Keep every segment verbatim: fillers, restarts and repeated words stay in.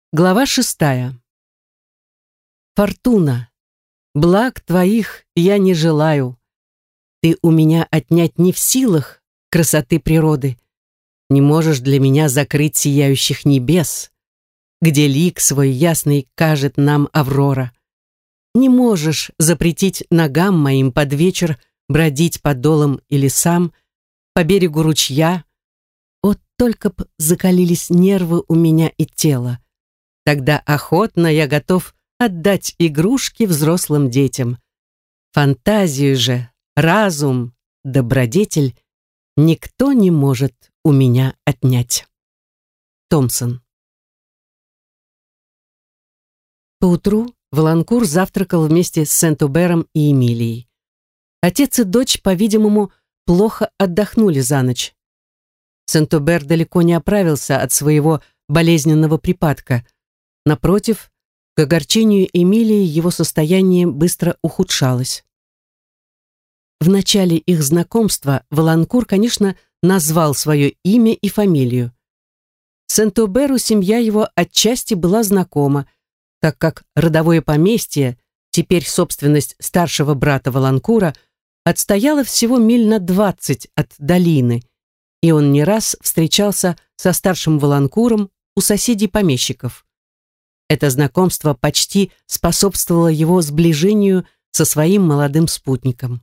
Глава шестая. Фортуна, благ твоих я не желаю. Ты у меня отнять не в силах красоты природы. Не можешь для меня закрыть сияющих небес, где лик свой ясный кажет нам аврора. Не можешь запретить ногам моим под вечер бродить по долам и лесам, по берегу ручья. О, только б закалились нервы у меня и тело. Тогда охотно я готов отдать игрушки взрослым детям. Фантазию же, разум, добродетель никто не может у меня отнять. Томсон. Поутру Валанкур завтракал вместе с Сент-Обером и Эмилией. Отец и дочь, по-видимому, плохо отдохнули за ночь. Сент-Обер далеко не оправился от своего болезненного припадка. Напротив, к огорчению Эмилии его состояние быстро ухудшалось. В начале их знакомства Валанкур, конечно, назвал свое имя и фамилию. Сент-Оберу семья его отчасти была знакома, так как родовое поместье, теперь собственность старшего брата Валанкура, отстояло всего миль на двадцать от долины, и он не раз встречался со старшим Валанкуром у соседей-помещиков. Это знакомство почти способствовало его сближению со своим молодым спутником.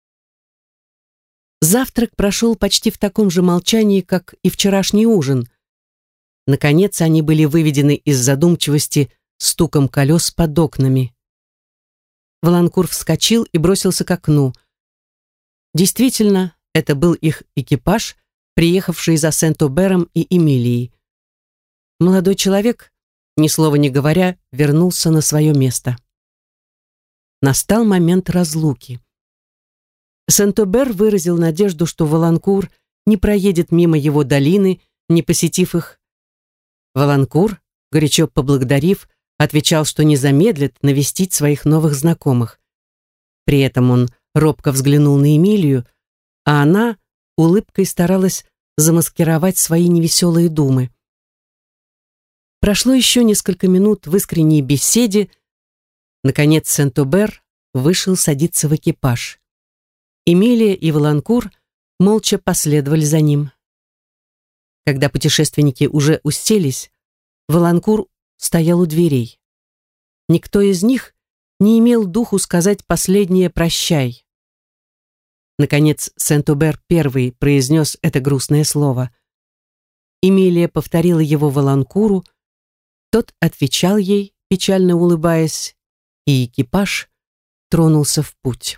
Завтрак прошел почти в таком же молчании, как и вчерашний ужин. Наконец они были выведены из задумчивости стуком колес под окнами. Валанкур вскочил и бросился к окну. Действительно, это был их экипаж, приехавший за Сент-Обером и Эмилией. Молодой человек, ни слова не говоря, вернулся на свое место. Настал момент разлуки. Сент-Обер выразил надежду, что Валанкур не проедет мимо его долины, не посетив их. Валанкур, горячо поблагодарив, отвечал, что не замедлит навестить своих новых знакомых. При этом он робко взглянул на Эмилию, а она улыбкой старалась замаскировать свои невеселые думы. Прошло еще несколько минут в искренней беседе. Наконец Сент-Обер вышел садиться в экипаж. Эмилия и Валанкур молча последовали за ним. Когда путешественники уже уселись, Валанкур стоял у дверей. Никто из них не имел духу сказать последнее «прощай». Наконец Сент-Обер первый произнес это грустное слово. Эмилия повторила его Валанкуру, тот отвечал ей, печально улыбаясь, и экипаж тронулся в путь.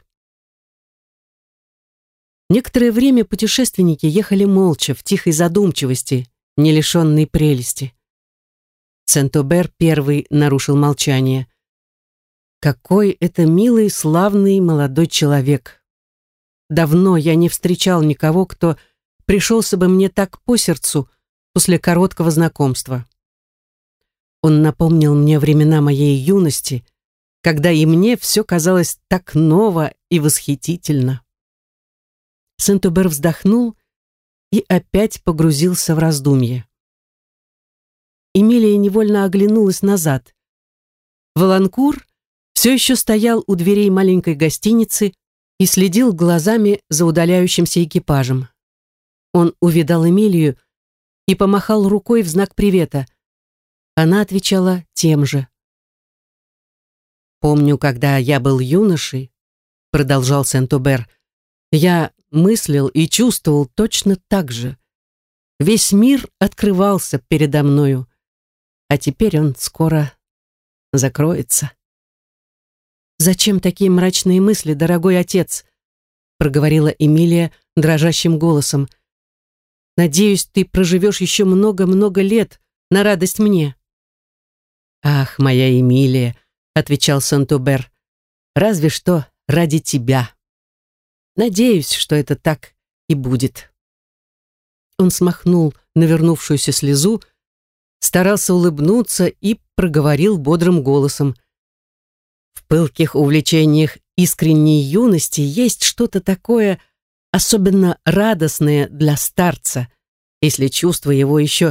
Некоторое время путешественники ехали молча, в тихой задумчивости, не лишенной прелести. Сент-Обер первый нарушил молчание. «Какой это милый, славный молодой человек! Давно я не встречал никого, кто пришелся бы мне так по сердцу после короткого знакомства. Он напомнил мне времена моей юности, когда и мне все казалось так ново и восхитительно». Сент-Обер вздохнул и опять погрузился в раздумье. Эмилия невольно оглянулась назад. Валанкур все еще стоял у дверей маленькой гостиницы и следил глазами за удаляющимся экипажем. Он увидал Эмилию и помахал рукой в знак привета. Она отвечала тем же. «Помню, когда я был юношей, — продолжал Сент-Обер, — я мыслил и чувствовал точно так же. Весь мир открывался передо мною, а теперь он скоро закроется». «Зачем такие мрачные мысли, дорогой отец?» — проговорила Эмилия дрожащим голосом. «Надеюсь, ты проживешь еще много-много лет на радость мне». «Ах, моя Эмилия», — отвечал Сент-Обер, — «разве что ради тебя. Надеюсь, что это так и будет». Он смахнул навернувшуюся слезу, старался улыбнуться и проговорил бодрым голосом. «В пылких увлечениях искренней юности есть что-то такое особенно радостное для старца, если чувства его еще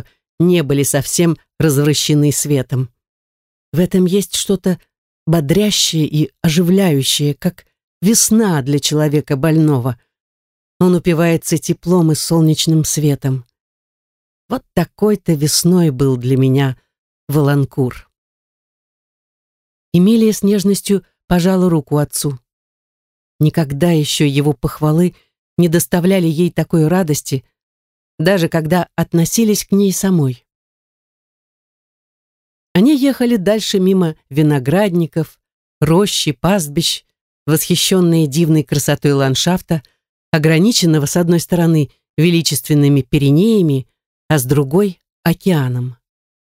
не были совсем развращены светом. В этом есть что-то бодрящее и оживляющее, как весна для человека больного. Он упивается теплом и солнечным светом. Вот такой-то весной был для меня Воланкур. Эмилия с нежностью пожала руку отцу. Никогда еще его похвалы не доставляли ей такой радости, даже когда относились к ней самой. Они ехали дальше мимо виноградников, рощи, пастбищ, восхищенные дивной красотой ландшафта, ограниченного с одной стороны величественными Пиренеями, а с другой — океаном.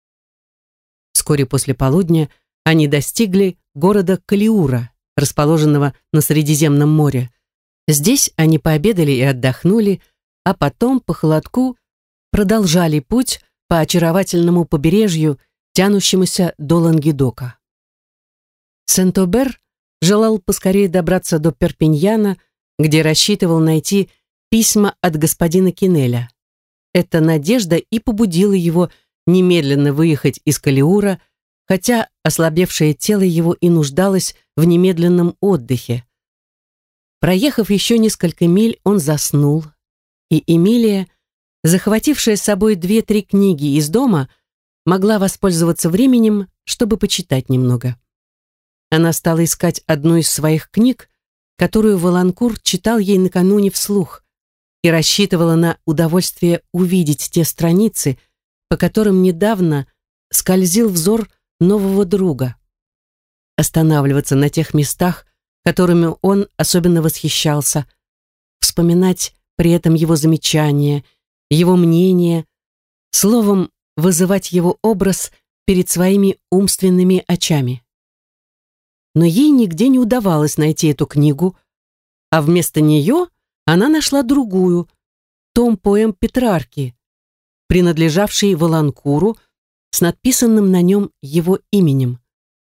Вскоре после полудня они достигли города Калиура, расположенного на Средиземном море. Здесь они пообедали и отдохнули, а потом по холодку продолжали путь по очаровательному побережью, тянущемуся до Лангедока. Сент-Обер желал поскорее добраться до Перпиньяна, где рассчитывал найти письма от господина Кинеля. Эта надежда и побудила его немедленно выехать из Калиура, хотя ослабевшее тело его и нуждалось в немедленном отдыхе. Проехав еще несколько миль, он заснул, и Эмилия, захватившая с собой две-три книги из дома, могла воспользоваться временем, чтобы почитать немного. Она стала искать одну из своих книг, которую Воланкур читал ей накануне вслух, и рассчитывала на удовольствие увидеть те страницы, по которым недавно скользил взор нового друга. Останавливаться на тех местах, которыми он особенно восхищался, вспоминать при этом его замечания, его мнения, словом, вызывать его образ перед своими умственными очами. Но ей нигде не удавалось найти эту книгу, а вместо нее она нашла другую, том поэм Петрарки, принадлежавший Воланкуру, с надписанным на нем его именем.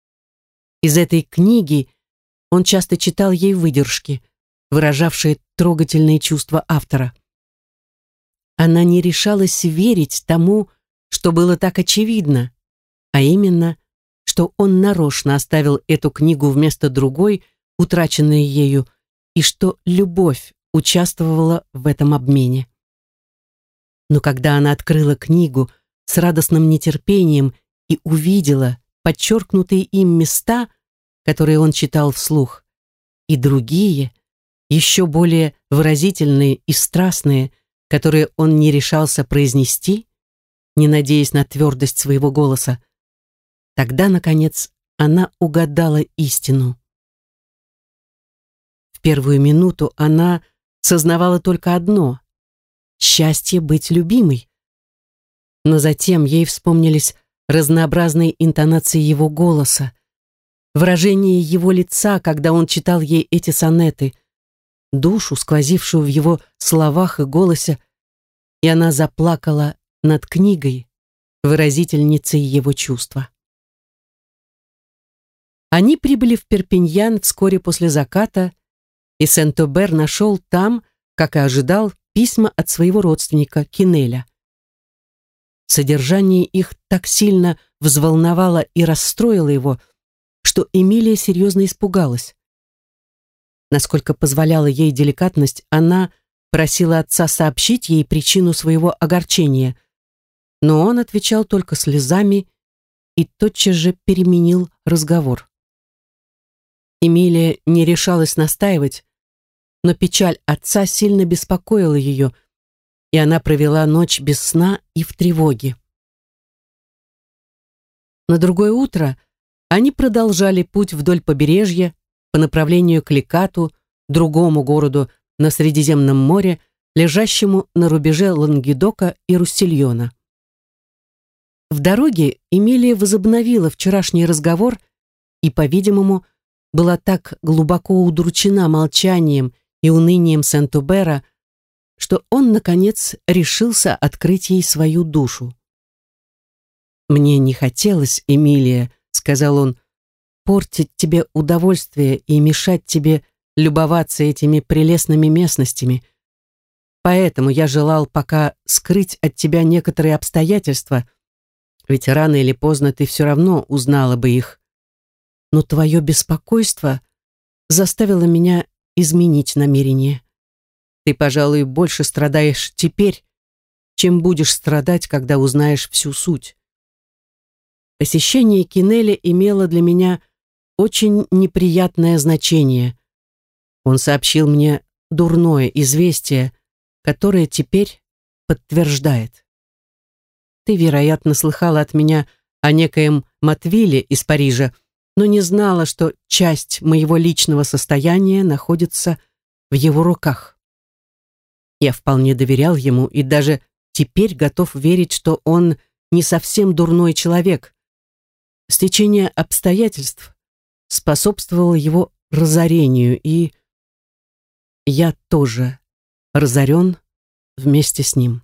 Из этой книги он часто читал ей выдержки, выражавшие трогательные чувства автора. Она не решалась верить тому, что было так очевидно, а именно, что он нарочно оставил эту книгу вместо другой, утраченной ею, и что любовь участвовала в этом обмене. Но когда она открыла книгу с радостным нетерпением и увидела подчеркнутые им места, которые он читал вслух, и другие, еще более выразительные и страстные, которые он не решался произнести, не надеясь на твердость своего голоса, тогда, наконец, она угадала истину. В первую минуту она сознавала только одно — счастье быть любимой. Но затем ей вспомнились разнообразные интонации его голоса, выражение его лица, когда он читал ей эти сонеты, душу, сквозившую в его словах и голосе, и она заплакала над книгой, выразительницей его чувства. Они прибыли в Перпиньян вскоре после заката, и Сент-Обер нашел там, как и ожидал, письма от своего родственника Кинеля. Содержание их так сильно взволновало и расстроило его, что Эмилия серьезно испугалась. Насколько позволяла ей деликатность, она просила отца сообщить ей причину своего огорчения, но он отвечал только слезами и тотчас же переменил разговор. Эмилия не решалась настаивать, но печаль отца сильно беспокоила ее, и она провела ночь без сна и в тревоге. На другое утро они продолжали путь вдоль побережья по направлению к Ликату, другому городу на Средиземном море, лежащему на рубеже Лангедока и Руссельона. В дороге Эмилия возобновила вчерашний разговор и, по-видимому, была так глубоко удручена молчанием и унынием Сент-Обера, что он, наконец, решился открыть ей свою душу. «Мне не хотелось, Эмилия, — сказал он, — портить тебе удовольствие и мешать тебе любоваться этими прелестными местностями. Поэтому я желал пока скрыть от тебя некоторые обстоятельства, Ведь рано или поздно ты все равно узнала бы их. Но твое беспокойство заставило меня изменить намерение. Ты, пожалуй, больше страдаешь теперь, чем будешь страдать, когда узнаешь всю суть. Посещение Кинеля имело для меня очень неприятное значение. Он сообщил мне дурное известие, которое теперь подтверждает. Ты, вероятно, слыхала от меня о некоем Матвиле из Парижа, но не знала, что часть моего личного состояния находится в его руках. Я вполне доверял ему и даже теперь готов верить, что он не совсем дурной человек. Стечение обстоятельств способствовало его разорению, и я тоже разорен вместе с ним.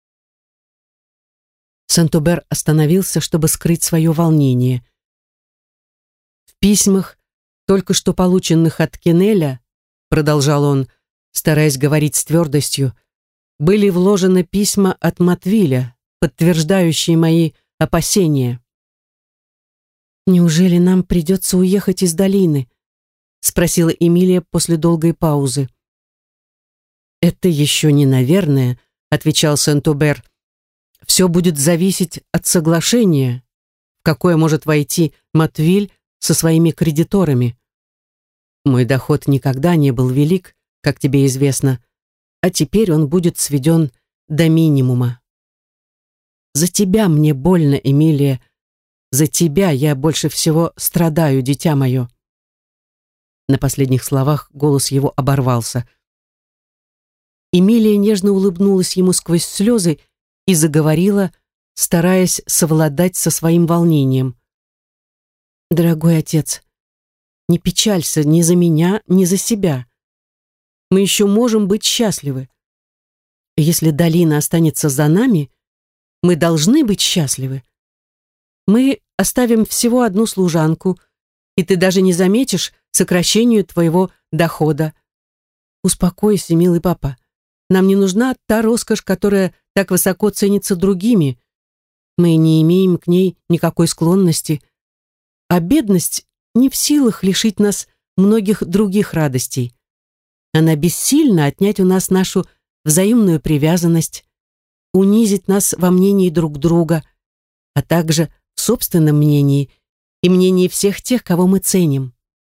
Сент-Обер остановился, чтобы скрыть свое волнение. В письмах, только что полученных от Кинеля, продолжал он, стараясь говорить с твердостью, были вложены письма от Матвиля, подтверждающие мои опасения. «Неужели нам придется уехать из долины?» — спросила Эмилия после долгой паузы. «Это еще не наверное», — отвечал Сент-Обер. «Все будет зависеть от соглашения, в какое может войти Матвиль со своими кредиторами. Мой доход никогда не был велик, как тебе известно, а теперь он будет сведен до минимума. За тебя мне больно, Эмилия, за тебя я больше всего страдаю, дитя мое». На последних словах голос его оборвался. Эмилия нежно улыбнулась ему сквозь слезы и заговорила, стараясь совладать со своим волнением. «Дорогой отец, не печалься ни за меня, ни за себя. Мы еще можем быть счастливы. Если долина останется за нами, мы должны быть счастливы. Мы оставим всего одну служанку, и ты даже не заметишь сокращению твоего дохода. Успокойся, милый папа. Нам не нужна та роскошь, которая так высоко ценится другими. Мы не имеем к ней никакой склонности. А бедность не в силах лишить нас многих других радостей. Она бессильна отнять у нас нашу взаимную привязанность, унизить нас во мнении друг друга, а также в собственном мнении и мнении всех тех, кого мы ценим».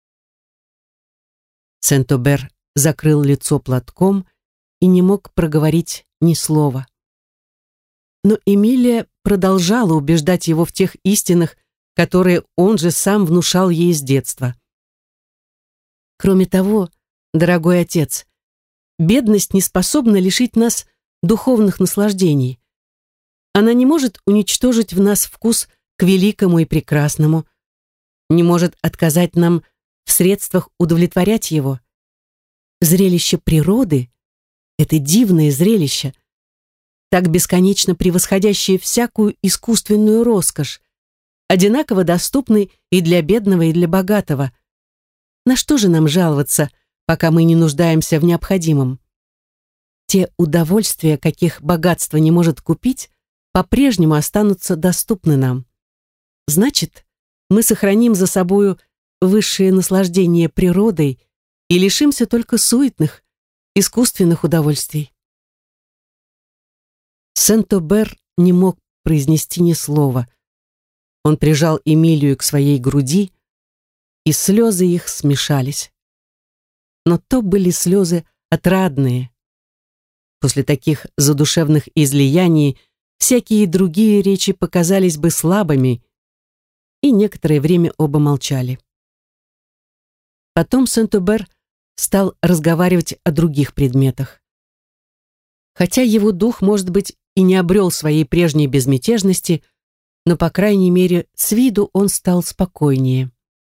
Сент-Обер закрыл лицо платком и не мог проговорить ни слова. Но Эмилия продолжала убеждать его в тех истинах, которые он же сам внушал ей с детства. «Кроме того, дорогой отец, бедность не способна лишить нас духовных наслаждений. Она не может уничтожить в нас вкус к великому и прекрасному, не может отказать нам в средствах удовлетворять его. Зрелище природы — это дивное зрелище, так бесконечно превосходящее всякую искусственную роскошь, одинаково доступный и для бедного, и для богатого. На что же нам жаловаться, пока мы не нуждаемся в необходимом? Те удовольствия, каких богатство не может купить, по-прежнему останутся доступны нам. Значит, мы сохраним за собою высшее наслаждение природой и лишимся только суетных, искусственных удовольствий». Сент-Обер не мог произнести ни слова. Он прижал Эмилию к своей груди, и слезы их смешались. Но то были слезы отрадные. После таких задушевных излияний всякие другие речи показались бы слабыми, и некоторое время оба молчали. Потом Сент-Обер стал разговаривать о других предметах. Хотя его дух, может быть, и не обрел своей прежней безмятежности, но, по крайней мере, с виду он стал спокойнее.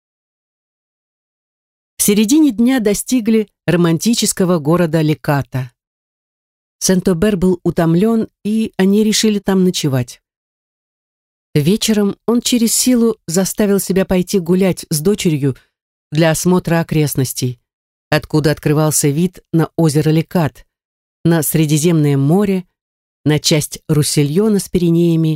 В середине дня достигли романтического города Леката. Сент-Обер был утомлен, и они решили там ночевать. Вечером он через силу заставил себя пойти гулять с дочерью для осмотра окрестностей, откуда открывался вид на озеро Лекат, на Средиземное море, на часть Руссельона с Пиренеями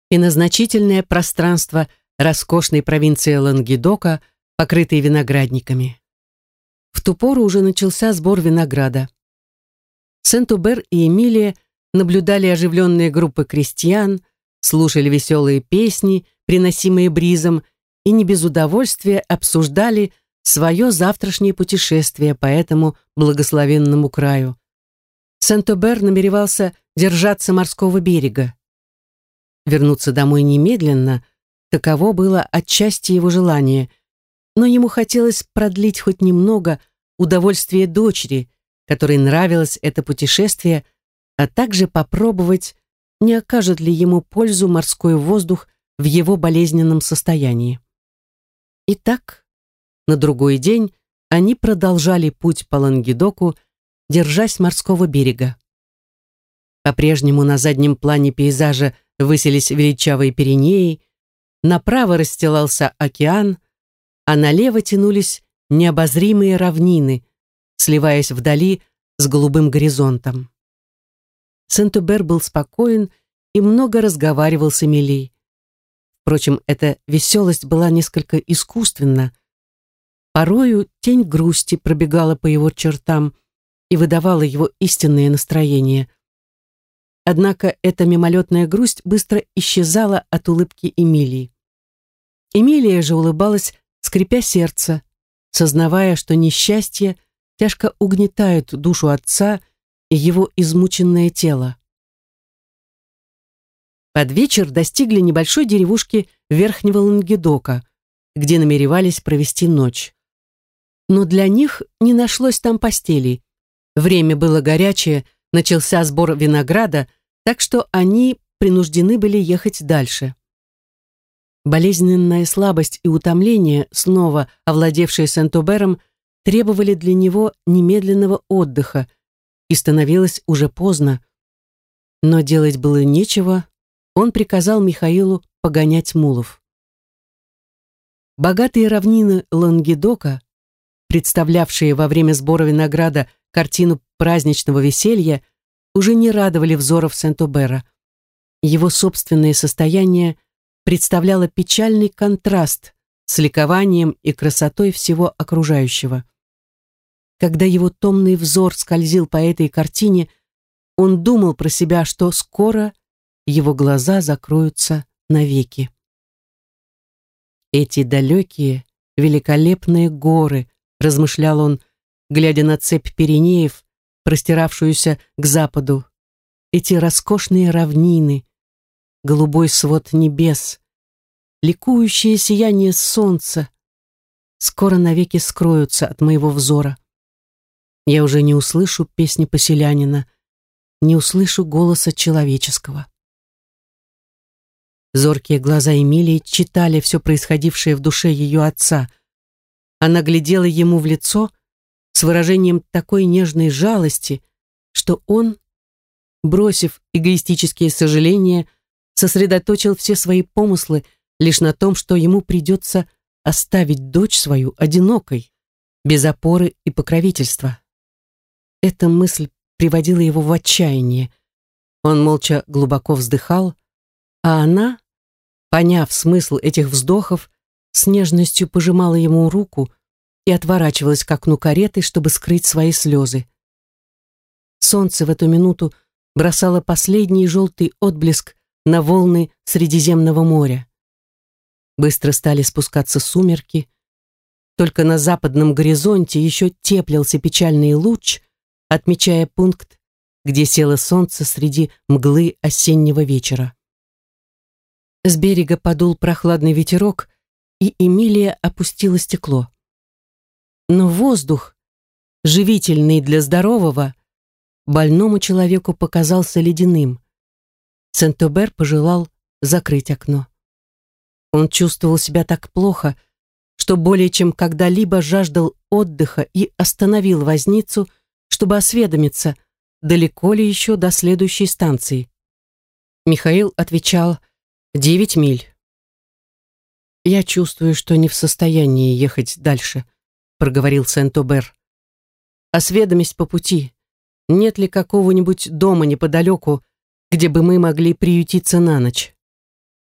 и на значительное пространство роскошной провинции Лангедока, покрытой виноградниками. В ту пору уже начался сбор винограда. Сент-Убер и Эмилия наблюдали оживленные группы крестьян, слушали веселые песни, приносимые бризом, и не без удовольствия обсуждали свое завтрашнее путешествие по этому благословенному краю. Сент-Убер намеревался держаться морского берега. Вернуться домой немедленно, таково было отчасти его желание, но ему хотелось продлить хоть немного удовольствие дочери, которой нравилось это путешествие, а также попробовать, не окажет ли ему пользу морской воздух в его болезненном состоянии. Итак, на другой день они продолжали путь по Лангедоку, держась морского берега. По-прежнему на заднем плане пейзажа высились величавые Пиренеи, направо расстилался океан, а налево тянулись необозримые равнины, сливаясь вдали с голубым горизонтом. Сент-Убер был спокоен и много разговаривал с Эмилией. Впрочем, эта веселость была несколько искусственна. Порою тень грусти пробегала по его чертам и выдавала его истинное настроение. Однако эта мимолетная грусть быстро исчезала от улыбки Эмилии. Эмилия же улыбалась, скрипя сердце, сознавая, что несчастье тяжко угнетают душу отца и его измученное тело. Под вечер достигли небольшой деревушки Верхнего Лангедока, где намеревались провести ночь. Но для них не нашлось там постелей. Время было горячее, начался сбор винограда, так что они принуждены были ехать дальше. Болезненная слабость и утомление, снова овладевшие Сент-Убером, требовали для него немедленного отдыха, и становилось уже поздно. Но делать было нечего, он приказал Михаилу погонять мулов. Богатые равнины Лангедока, представлявшие во время сбора винограда картину праздничного веселья, уже не радовали взоров Сент-Убера. Его собственное состояние представляло печальный контраст с ликованием и красотой всего окружающего. Когда его томный взор скользил по этой картине, он думал про себя, что скоро его глаза закроются навеки. Эти далекие, великолепные горы, размышлял он, глядя на цепь Пиренеев, простиравшуюся к западу, эти роскошные равнины, голубой свод небес, ликующее сияние солнца, скоро навеки скроются от моего взора. Я уже не услышу песни поселянина, не услышу голоса человеческого. Зоркие глаза Эмилии читали все происходившее в душе ее отца. Она глядела ему в лицо с выражением такой нежной жалости, что он, бросив эгоистические сожаления, сосредоточил все свои помыслы лишь на том, что ему придется оставить дочь свою одинокой, без опоры и покровительства. Эта мысль приводила его в отчаяние. Он молча глубоко вздыхал, а она, поняв смысл этих вздохов, с нежностью пожимала ему руку и отворачивалась к окну кареты, чтобы скрыть свои слезы. Солнце в эту минуту бросало последний желтый отблеск на волны Средиземного моря. Быстро стали спускаться сумерки. Только на западном горизонте еще теплился печальный луч, отмечая пункт, где село солнце среди мглы осеннего вечера. С берега подул прохладный ветерок, и Эмилия опустила стекло. Но воздух, живительный для здорового, больному человеку показался ледяным. Сент-Убер пожелал закрыть окно. Он чувствовал себя так плохо, что более чем когда-либо жаждал отдыха и остановил возницу, чтобы осведомиться, далеко ли еще до следующей станции. Михаил отвечал: «Девять миль». «Я чувствую, что не в состоянии ехать дальше», — проговорил Сент-Убер. «Осведомись по пути, нет ли какого-нибудь дома неподалеку, где бы мы могли приютиться на ночь».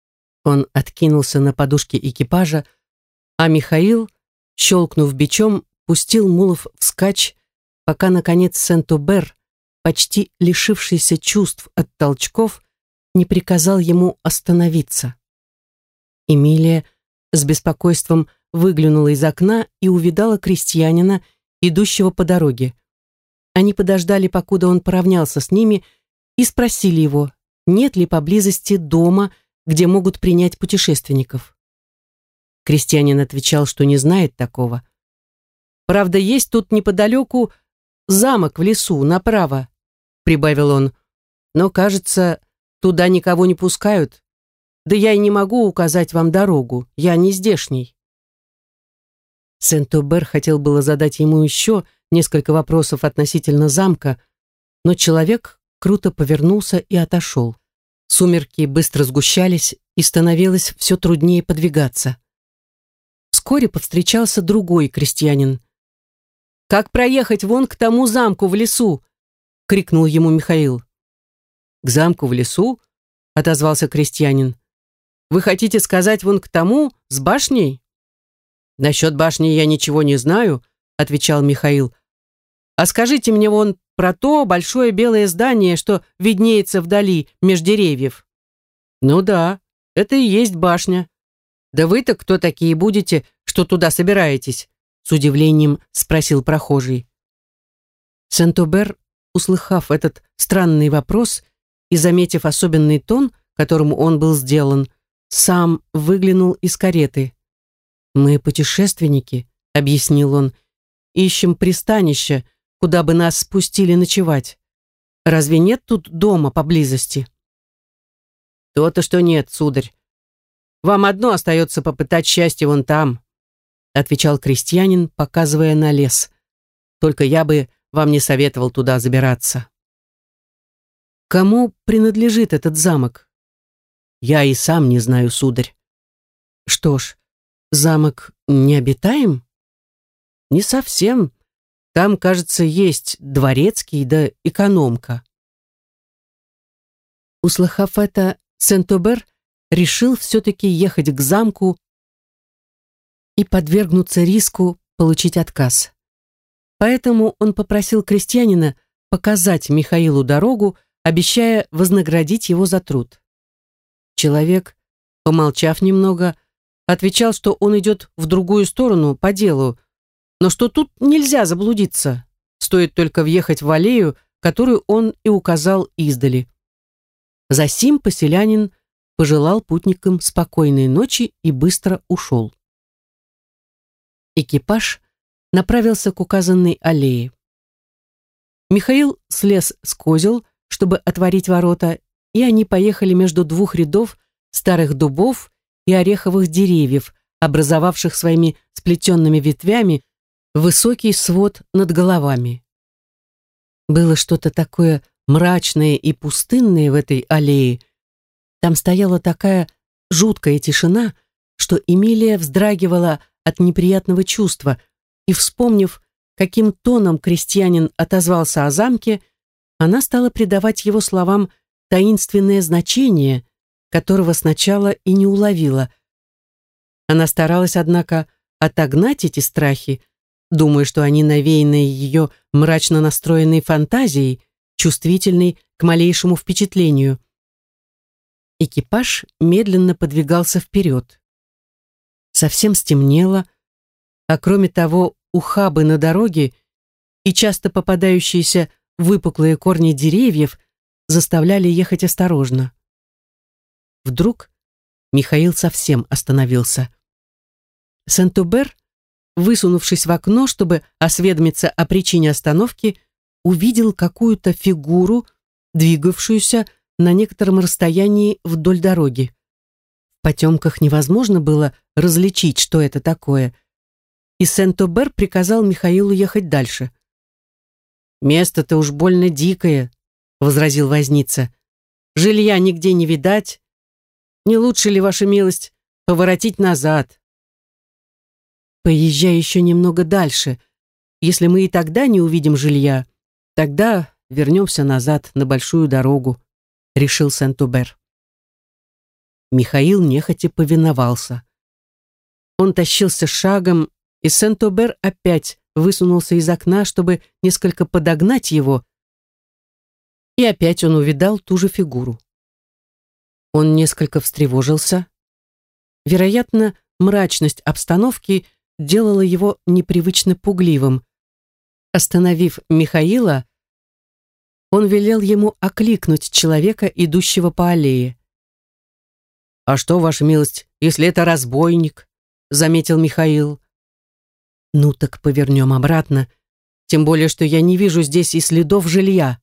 Он откинулся на подушке экипажа, а Михаил, щелкнув бичом, пустил мулов вскачь, пока, наконец, Сент-Обер, почти лишившийся чувств от толчков, не приказал ему остановиться. Эмилия с беспокойством выглянула из окна и увидала крестьянина, идущего по дороге. Они подождали, покуда он поравнялся с ними, и спросили его, нет ли поблизости дома, где могут принять путешественников. Крестьянин отвечал, что не знает такого. «Правда, есть тут неподалеку замок в лесу, направо», — прибавил он, «но, кажется, туда никого не пускают. Да я и не могу указать вам дорогу, я не здешний». Сент-Обер хотел было задать ему еще несколько вопросов относительно замка, но человек круто повернулся и отошел. Сумерки быстро сгущались, и становилось все труднее подвигаться. Вскоре повстречался другой крестьянин. «Как проехать вон к тому замку в лесу?» — крикнул ему Михаил. «К замку в лесу?» — отозвался крестьянин. «Вы хотите сказать вон к тому, с башней?» «Насчет башни я ничего не знаю», — отвечал Михаил. «А скажите мне вон про то большое белое здание, что виднеется вдали, меж деревьев». «Ну да, это и есть башня». «Да вы-то кто такие будете, что туда собираетесь?» — с удивлением спросил прохожий. Сент-Обер, услыхав этот странный вопрос и заметив особенный тон, которым он был сделан, сам выглянул из кареты. «Мы путешественники», — объяснил он, — «ищем пристанище, куда бы нас спустили ночевать. Разве нет тут дома поблизости?» «То-то, что нет, сударь. Вам одно остается попытать счастье вон там», — отвечал крестьянин, показывая на лес. «Только я бы вам не советовал туда забираться». «Кому принадлежит этот замок?» «Я и сам не знаю, сударь». «Что ж, замок необитаем?» «Не совсем. Там, кажется, есть дворецкий да экономка». Услыхав это, Сент-Обер решил все-таки ехать к замку и подвергнуться риску получить отказ. Поэтому он попросил крестьянина показать Михаилу дорогу, обещая вознаградить его за труд. Человек, помолчав немного, отвечал, что он идет в другую сторону по делу, но что тут нельзя заблудиться, стоит только въехать в аллею, которую он и указал издали. Засим поселянин пожелал путникам спокойной ночи и быстро ушел. Экипаж направился к указанной аллее. Михаил слез с козел, чтобы отворить ворота, и они поехали между двух рядов старых дубов и ореховых деревьев, образовавших своими сплетенными ветвями высокий свод над головами. Было что-то такое мрачное и пустынное в этой аллее. Там стояла такая жуткая тишина, что Эмилия вздрагивала от неприятного чувства, и, вспомнив, каким тоном крестьянин отозвался о замке, она стала придавать его словам таинственное значение, которого сначала и не уловила. Она старалась, однако, отогнать эти страхи, думая, что они навеяны ее мрачно настроенной фантазией, чувствительной к малейшему впечатлению. Экипаж медленно подвигался вперед. Совсем стемнело, а кроме того, ухабы на дороге и часто попадающиеся выпуклые корни деревьев заставляли ехать осторожно. Вдруг Михаил совсем остановился. Сент-Обер, высунувшись в окно, чтобы осведомиться о причине остановки, увидел какую-то фигуру, двигавшуюся на некотором расстоянии вдоль дороги. В потемках невозможно было различить, что это такое, и Сент-Обер приказал Михаилу ехать дальше. «Место-то уж больно дикое», — возразил возница. «Жилья нигде не видать. Не лучше ли, ваша милость, поворотить назад?» «Поезжай еще немного дальше. Если мы и тогда не увидим жилья, тогда вернемся назад на большую дорогу», — решил Сент-Обер. Михаил нехотя повиновался. Он тащился шагом, и Сент-Обер опять высунулся из окна, чтобы несколько подогнать его, и опять он увидал ту же фигуру. Он несколько встревожился. Вероятно, мрачность обстановки делала его непривычно пугливым. Остановив Михаила, он велел ему окликнуть человека, идущего по аллее. «А что, ваша милость, если это разбойник?» — заметил Михаил. «Ну так повернем обратно, тем более, что я не вижу здесь и следов жилья».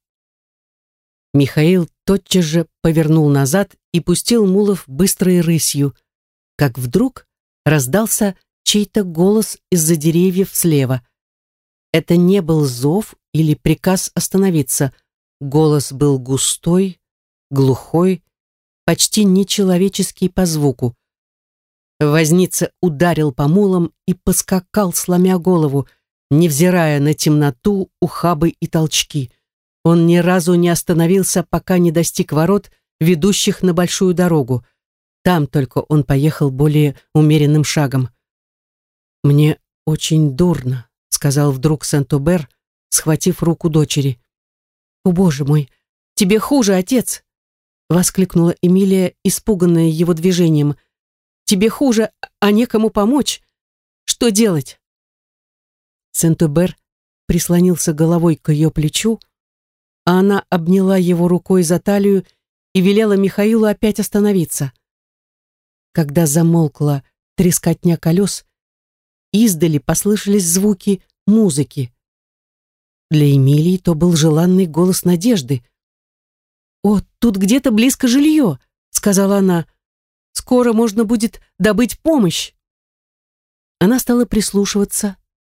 Михаил тотчас же повернул назад и пустил мулов быстрой рысью, как вдруг раздался чей-то голос из-за деревьев слева. Это не был зов или приказ остановиться. Голос был густой, глухой, почти нечеловеческий по звуку. Возница ударил по мулам и поскакал, сломя голову, невзирая на темноту, ухабы и толчки. Он ни разу не остановился, пока не достиг ворот, ведущих на большую дорогу. Там только он поехал более умеренным шагом. «Мне очень дурно», — сказал вдруг Сент-Обер, схватив руку дочери. «О, Боже мой, тебе хуже, отец!» — воскликнула Эмилия, испуганная его движением. «Тебе хуже, а некому помочь. Что делать?» Сент-Обер прислонился головой к ее плечу, а она обняла его рукой за талию и велела Михаилу опять остановиться. Когда замолкла трескотня колес, издали послышались звуки музыки. Для Эмилии то был желанный голос надежды. «О, тут где-то близко жилье», — сказала она. «Скоро можно будет добыть помощь». Она стала прислушиваться.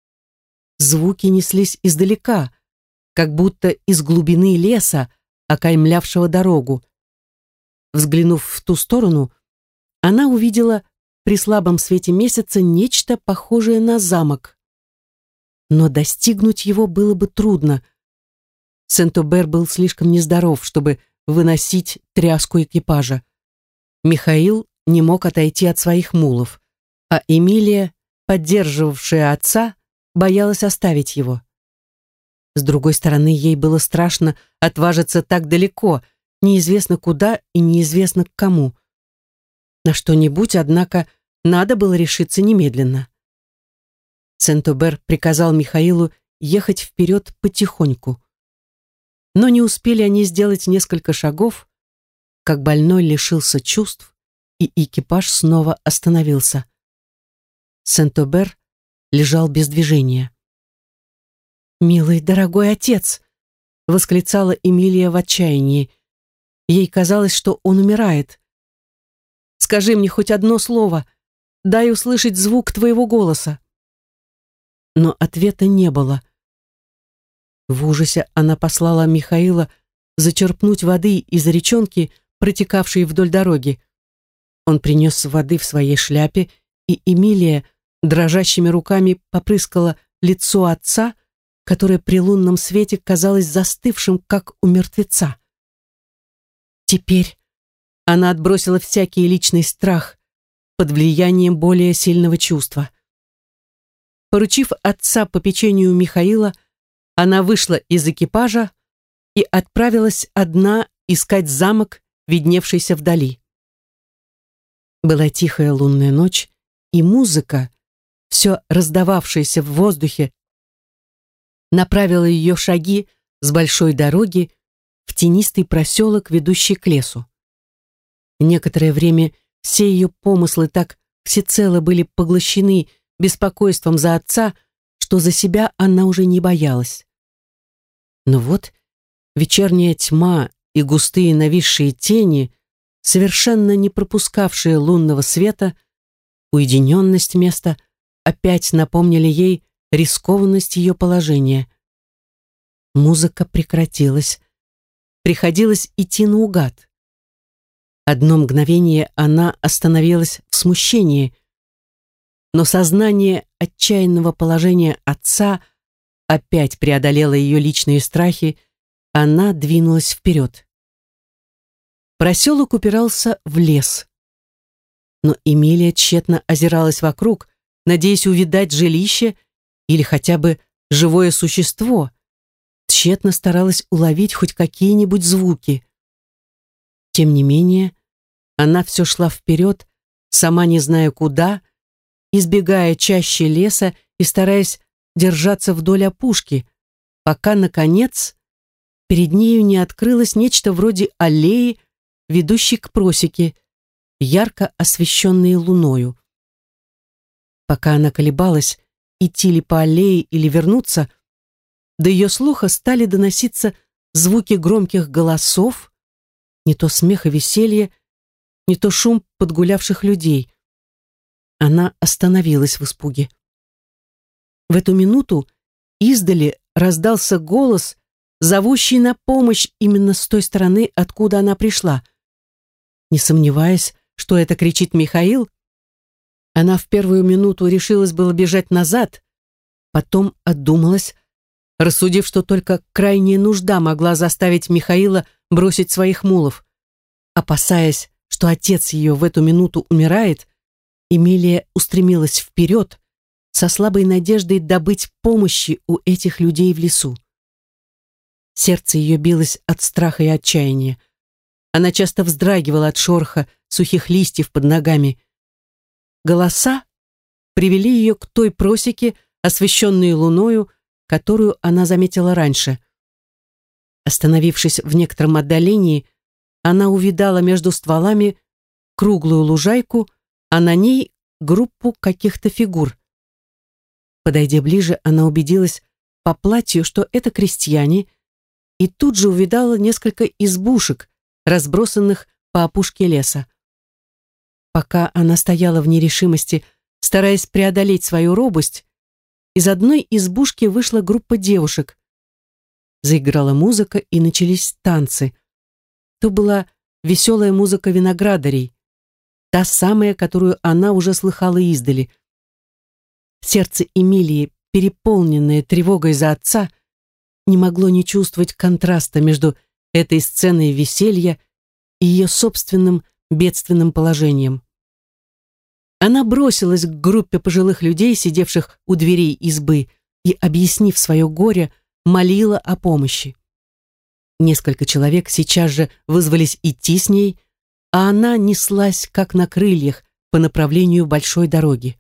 Звуки неслись издалека, как будто из глубины леса, окаймлявшего дорогу. Взглянув в ту сторону, она увидела при слабом свете месяца нечто похожее на замок. Но достигнуть его было бы трудно. Сент-Обер был слишком нездоров, чтобы выносить тряску экипажа. Михаил не мог отойти от своих мулов, а Эмилия, поддерживавшая отца, боялась оставить его. С другой стороны, ей было страшно отважиться так далеко, неизвестно куда и неизвестно к кому. На что-нибудь, однако, надо было решиться немедленно. Сент-Обер приказал Михаилу ехать вперед потихоньку. Но не успели они сделать несколько шагов, как больной лишился чувств, и экипаж снова остановился. Сент-Обер лежал без движения. «Милый, дорогой отец!» — восклицала Эмилия в отчаянии. Ей казалось, что он умирает. «Скажи мне хоть одно слово, дай услышать звук твоего голоса». Но ответа не было. В ужасе она послала Михаила зачерпнуть воды из речонки, протекавшей вдоль дороги. Он принес воды в своей шляпе, и Эмилия дрожащими руками попрыскала лицо отца, которое при лунном свете казалось застывшим, как у мертвеца. Теперь она отбросила всякий личный страх под влиянием более сильного чувства. Поручив отца попечению Михаила, она вышла из экипажа и отправилась одна искать замок, видневшийся вдали. Была тихая лунная ночь, и музыка, все раздававшаяся в воздухе, направила ее шаги с большой дороги в тенистый проселок, ведущий к лесу. Некоторое время все ее помыслы так всецело были поглощены беспокойством за отца, что за себя она уже не боялась. Но вот вечерняя тьма и густые нависшие тени, совершенно не пропускавшие лунного света, уединенность места, опять напомнили ей рискованность ее положения. Музыка прекратилась. Приходилось идти наугад. Одно мгновение она остановилась в смущении, но сознание отчаянного положения отца опять преодолело ее личные страхи, она двинулась вперед. Проселок упирался в лес. Но Эмилия тщетно озиралась вокруг, надеясь увидать жилище или хотя бы живое существо. Тщетно старалась уловить хоть какие-нибудь звуки. Тем не менее, она все шла вперед, сама не зная куда, избегая чаще леса и стараясь держаться вдоль опушки, пока, наконец, перед нею не открылось нечто вроде аллеи, ведущей к просеке, ярко освещенной луною. Пока она колебалась, идти ли по аллее или вернуться, до ее слуха стали доноситься звуки громких голосов, не то смех и веселье, не то шум подгулявших людей. Она остановилась в испуге. В эту минуту издали раздался голос, зовущий на помощь именно с той стороны, откуда она пришла. Не сомневаясь, что это кричит Михаил, она в первую минуту решилась было бежать назад, потом отдумалась, рассудив, что только крайняя нужда могла заставить Михаила бросить своих мулов. Опасаясь, что отец ее в эту минуту умирает, Эмилия устремилась вперед, со слабой надеждой добыть помощи у этих людей в лесу. Сердце ее билось от страха и отчаяния. Она часто вздрагивала от шороха сухих листьев под ногами. Голоса привели ее к той просеке, освещенной луною, которую она заметила раньше. Остановившись в некотором отдалении, она увидала между стволами круглую лужайку, а на ней группу каких-то фигур. Подойдя ближе, она убедилась по платью, что это крестьяне, и тут же увидала несколько избушек, разбросанных по опушке леса. Пока она стояла в нерешимости, стараясь преодолеть свою робость, из одной избушки вышла группа девушек. Заиграла музыка, и начались танцы. То была веселая музыка виноградарей, та самая, которую она уже слыхала издали. Сердце Эмилии, переполненное тревогой за отца, не могло не чувствовать контраста между этой сценой веселья и ее собственным бедственным положением. Она бросилась к группе пожилых людей, сидевших у дверей избы, и, объяснив свое горе, молила о помощи. Несколько человек сейчас же вызвались идти с ней, а она неслась, как на крыльях, по направлению большой дороги.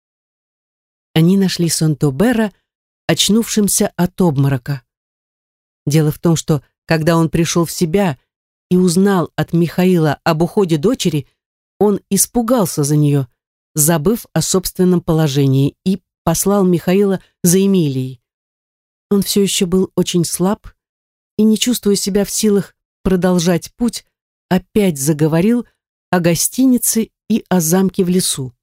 Они нашли Сент-Обера, очнувшимся от обморока. Дело в том, что, когда он пришел в себя и узнал от Михаила об уходе дочери, он испугался за нее, забыв о собственном положении, и послал Михаила за Эмилией. Он все еще был очень слаб и, не чувствуя себя в силах продолжать путь, опять заговорил о гостинице и о замке в лесу.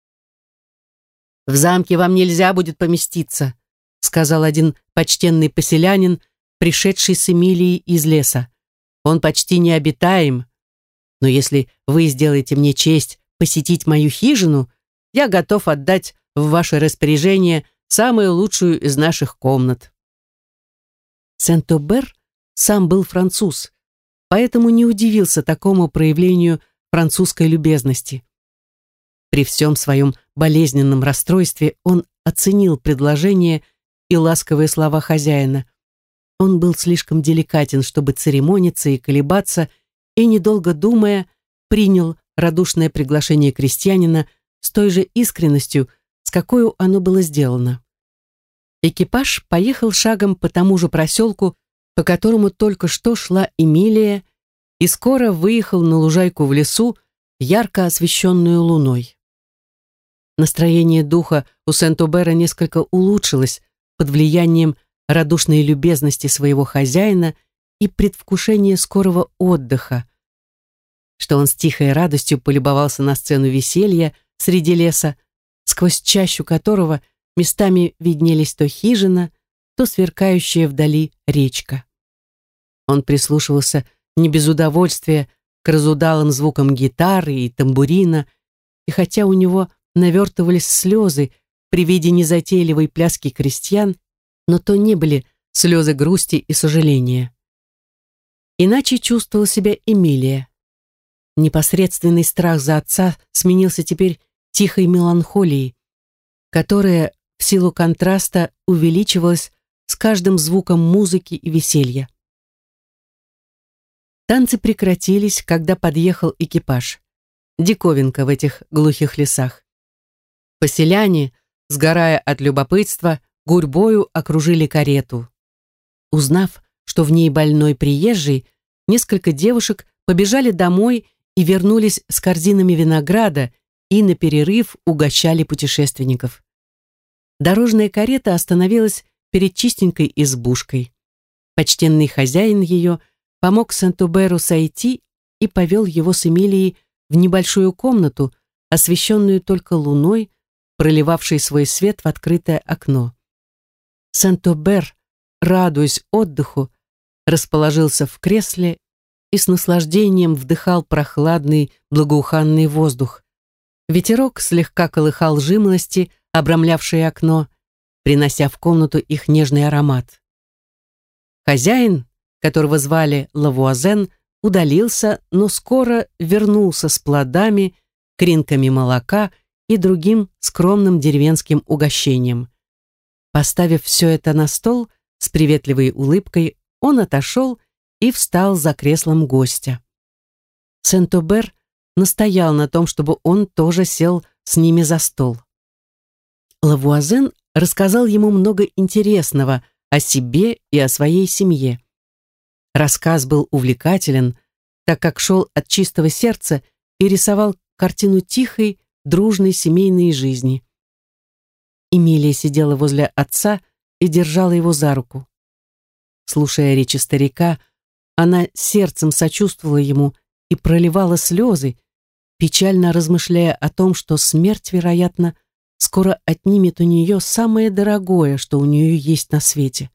«В замке вам нельзя будет поместиться», сказал один почтенный поселянин, пришедший с Эмилией из леса. «Он почти необитаем, но если вы сделаете мне честь посетить мою хижину, я готов отдать в ваше распоряжение самую лучшую из наших комнат». Сент-Обер сам был француз, поэтому не удивился такому проявлению французской любезности. При всем своем болезненном расстройстве он оценил предложение и ласковые слова хозяина. Он был слишком деликатен, чтобы церемониться и колебаться, и, недолго думая, принял радушное приглашение крестьянина с той же искренностью, с какой оно было сделано. Экипаж поехал шагом по тому же проселку, по которому только что шла Эмилия, и скоро выехал на лужайку в лесу, ярко освещенную луной. Настроение духа у Сент-Обера несколько улучшилось под влиянием радушной любезности своего хозяина и предвкушения скорого отдыха, что он с тихой радостью полюбовался на сцену веселья среди леса, сквозь чащу которого местами виднелись то хижина, то сверкающая вдали речка. Он прислушивался не без удовольствия к разудалым звукам гитары и тамбурина, и хотя у него навертывались слезы при виде незатейливой пляски крестьян, но то не были слезы грусти и сожаления. Иначе чувствовала себя Эмилия. Непосредственный страх за отца сменился теперь тихой меланхолией, которая в силу контраста увеличивалась с каждым звуком музыки и веселья. Танцы прекратились, когда подъехал экипаж. Диковинка в этих глухих лесах. Поселяне, сгорая от любопытства, гурьбою окружили карету. Узнав, что в ней больной приезжий, несколько девушек побежали домой и вернулись с корзинами винограда и на перерыв угощали путешественников. Дорожная карета остановилась перед чистенькой избушкой. Почтенный хозяин ее помог Сент-Уберу сойти и повел его с Эмилией в небольшую комнату, освещенную только луной, проливавшей свой свет в открытое окно. Сент-Убер, радуясь отдыху, расположился в кресле и с наслаждением вдыхал прохладный благоуханный воздух. Ветерок слегка колыхал жимолости, обрамлявшие окно, принося в комнату их нежный аромат. Хозяин, которого звали Лавуазен, удалился, но скоро вернулся с плодами, кринками молока и другим скромным деревенским угощением. Поставив все это на стол, с приветливой улыбкой он отошел и встал за креслом гостя. Сент-Убер настоял на том, чтобы он тоже сел с ними за стол. Лавуазен рассказал ему много интересного о себе и о своей семье. Рассказ был увлекателен, так как шел от чистого сердца и рисовал картину тихой, дружной семейной жизни. Эмилия сидела возле отца и держала его за руку. Слушая речи старика, она сердцем сочувствовала ему и проливала слезы, печально размышляя о том, что смерть, вероятно, скоро отнимет у нее самое дорогое, что у нее есть на свете.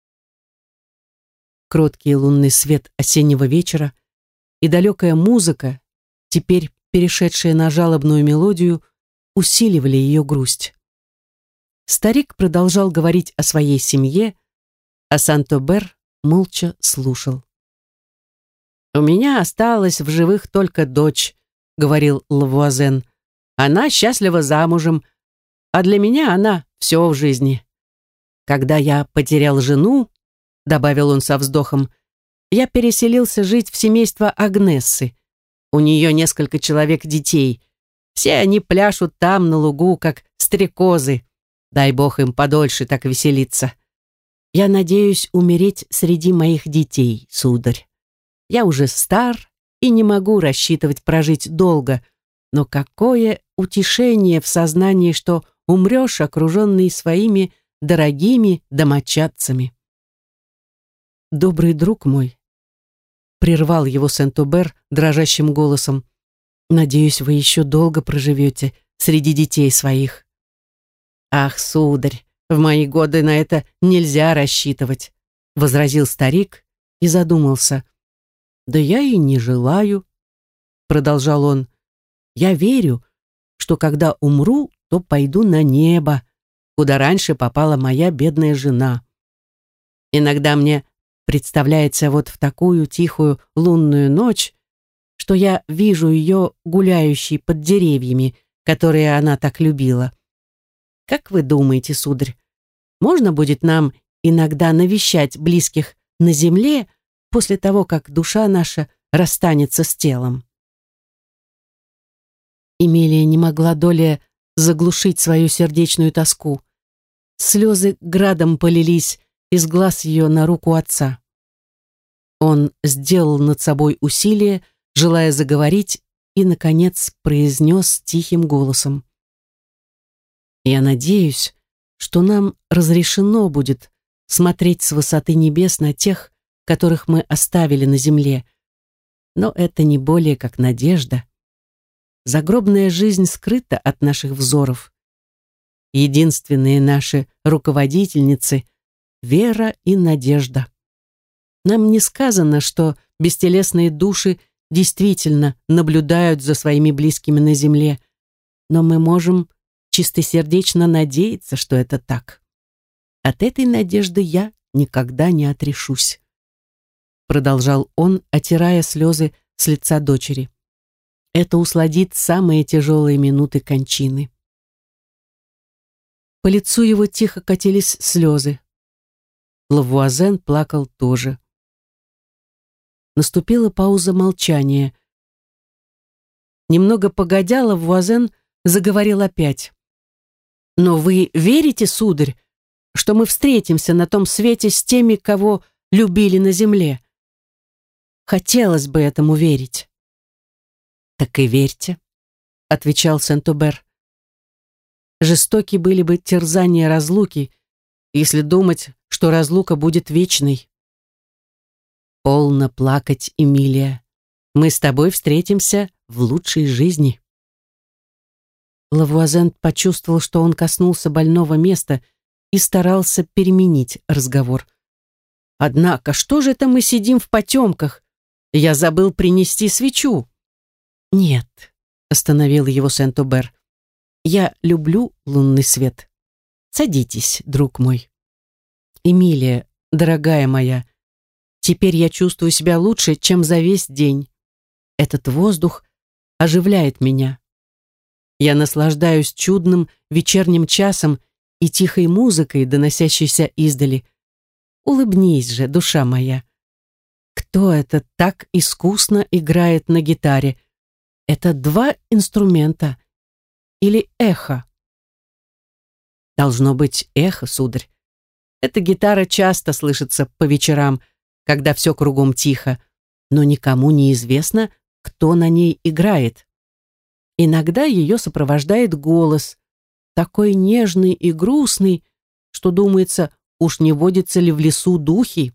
Кроткий лунный свет осеннего вечера и далекая музыка, теперь перешедшая на жалобную мелодию, усиливали ее грусть. Старик продолжал говорить о своей семье, а Сент-Убер молча слушал. «У меня осталась в живых только дочь», — говорил Лавуазен. «Она счастлива замужем, а для меня она все в жизни. Когда я потерял жену, — добавил он со вздохом, — я переселился жить в семейство Агнессы. У нее несколько человек детей. Все они пляшут там, на лугу, как стрекозы. Дай бог им подольше так веселиться. Я надеюсь умереть среди моих детей, сударь. Я уже стар и не могу рассчитывать прожить долго, но какое утешение в сознании, что умрешь, окруженный своими дорогими домочадцами». «Добрый друг мой», — прервал его Сент-Убер дрожащим голосом, «надеюсь, вы еще долго проживете среди детей своих». «Ах, сударь, в мои годы на это нельзя рассчитывать», — возразил старик и задумался. «Да я и не желаю», — продолжал он. «Я верю, что когда умру, то пойду на небо, куда раньше попала моя бедная жена. Иногда мне представляется вот в такую тихую лунную ночь, что я вижу ее гуляющей под деревьями, которые она так любила. Как вы думаете, сударь, можно будет нам иногда навещать близких на земле после того, как душа наша расстанется с телом?» Эмилия не могла долее заглушить свою сердечную тоску. Слезы градом полились из глаз ее на руку отца. Он сделал над собой усилие, желая заговорить, и, наконец, произнес тихим голосом: «Я надеюсь, что нам разрешено будет смотреть с высоты небес на тех, которых мы оставили на земле, но это не более как надежда. Загробная жизнь скрыта от наших взоров. Единственные наши руководительницы — вера и надежда. Нам не сказано, что бестелесные души действительно наблюдают за своими близкими на земле, но мы можем чистосердечно надеяться, что это так. От этой надежды я никогда не отрешусь», — продолжал он, отирая слезы с лица дочери. это усладит самые тяжелые минуты кончины. По лицу его тихо катились слезы. Лавуазен плакал тоже. Наступила пауза молчания. Немного погодя, Лавуазен заговорил опять. «Но вы верите, сударь, что мы встретимся на том свете с теми, кого любили на земле? Хотелось бы этому верить». «Так и верьте», — отвечал Сент-Обер. «Жестоки были бы терзания разлуки, если думать, что разлука будет вечной». «Полно плакать, Эмилия. Мы с тобой встретимся в лучшей жизни». Лавуазен почувствовал, что он коснулся больного места и старался переменить разговор. «Однако, что же это мы сидим в потемках? Я забыл принести свечу». «Нет», — остановил его Сент-Обер, — «я люблю лунный свет. Садитесь, друг мой». «Эмилия, дорогая моя, теперь я чувствую себя лучше, чем за весь день. Этот воздух оживляет меня. Я наслаждаюсь чудным вечерним часом и тихой музыкой, доносящейся издали. Улыбнись же, душа моя. Кто это так искусно играет на гитаре? Это два инструмента или эхо?» «Должно быть эхо, сударь. Эта гитара часто слышится по вечерам, когда все кругом тихо, но никому не известно, кто на ней играет. Иногда ее сопровождает голос, такой нежный и грустный, что думается, уж не водятся ли в лесу духи».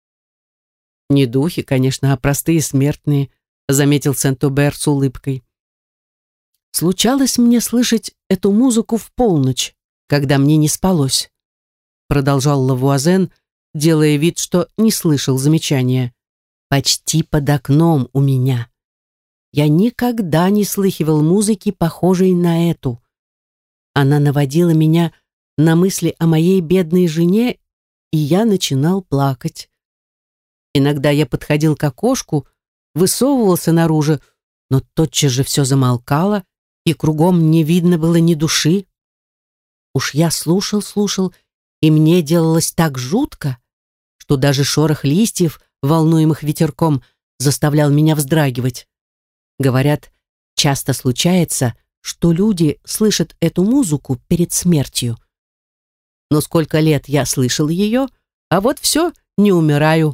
«Не духи, конечно, а простые смертные», — заметил Сент-Обер с улыбкой. «Случалось мне слышать эту музыку в полночь, когда мне не спалось», — продолжал Лавуазен, делая вид, что не слышал замечания. «Почти под окном у меня. Я никогда не слыхивал музыки, похожей на эту. Она наводила меня на мысли о моей бедной жене, и я начинал плакать. Иногда я подходил к окошку, высовывался наружу, но тотчас же все замолкало, и кругом не видно было ни души. Уж я слушал, слушал, и мне делалось так жутко, что даже шорох листьев, волнуемых ветерком, заставлял меня вздрагивать. Говорят, часто случается, что люди слышат эту музыку перед смертью. Но сколько лет я слышал ее, а вот все, не умираю».